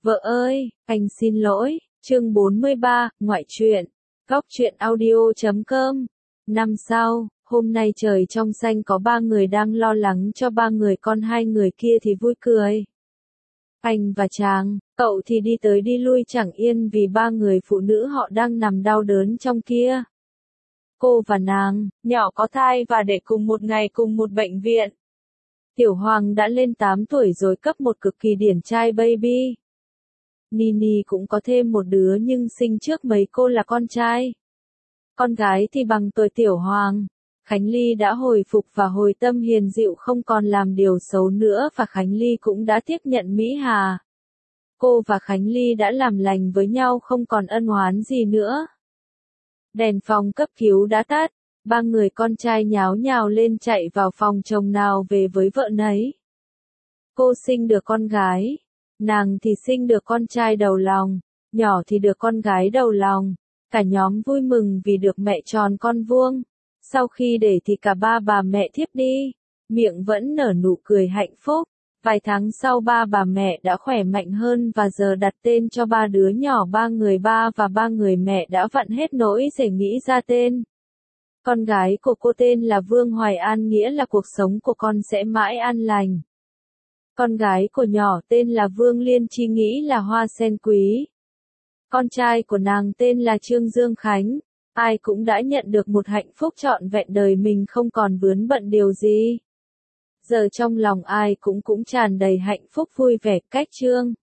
Vợ ơi, anh xin lỗi, chương 43, ngoại truyện, góc truyện audio.com. Năm sau, hôm nay trời trong xanh có 3 người đang lo lắng cho 3 người con, 2 người kia thì vui cười. Anh và chàng, cậu thì đi tới đi lui chẳng yên vì 3 người phụ nữ họ đang nằm đau đớn trong kia. Cô và nàng, nhỏ có thai và để cùng một ngày cùng một bệnh viện. Tiểu Hoàng đã lên 8 tuổi rồi, cấp một cực kỳ điển trai baby. Nini cũng có thêm một đứa nhưng sinh trước mấy cô là con trai. Con gái thì bằng tuổi Tiểu Hoàng. Khánh Ly đã hồi phục và hồi tâm hiền dịu, không còn làm điều xấu nữa, và Khánh Ly cũng đã tiếp nhận Mỹ Hà. Cô và Khánh Ly đã làm lành với nhau, không còn ân oán gì nữa. Đèn phòng cấp cứu đã tắt, 3 người con trai nháo nhào lên chạy vào phòng, chồng nào về với vợ nấy. Cô sinh được con gái, nàng thì sinh được con trai đầu lòng, nhỏ thì được con gái đầu lòng. Cả nhóm vui mừng vì được mẹ tròn con vuông. Sau khi để thì cả ba bà mẹ thiếp đi, miệng vẫn nở nụ cười hạnh phúc. Vài tháng sau, ba bà mẹ đã khỏe mạnh hơn và giờ đặt tên cho 3 đứa nhỏ. 3 người ba và 3 người mẹ đã vặn hết nỗi để nghĩ ra tên. Con gái của cô tên là Vương Hoài An, nghĩa là cuộc sống của con sẽ mãi an lành. Con gái của nhỏ tên là Vương Liên Chi, nghĩ là hoa sen quý. Con trai của nàng tên là Trương Dương Khánh. Ai cũng đã nhận được một hạnh phúc trọn vẹn, đời mình không còn vướng bận điều gì. Giờ trong lòng ai cũng tràn đầy hạnh phúc vui vẻ. Cách chương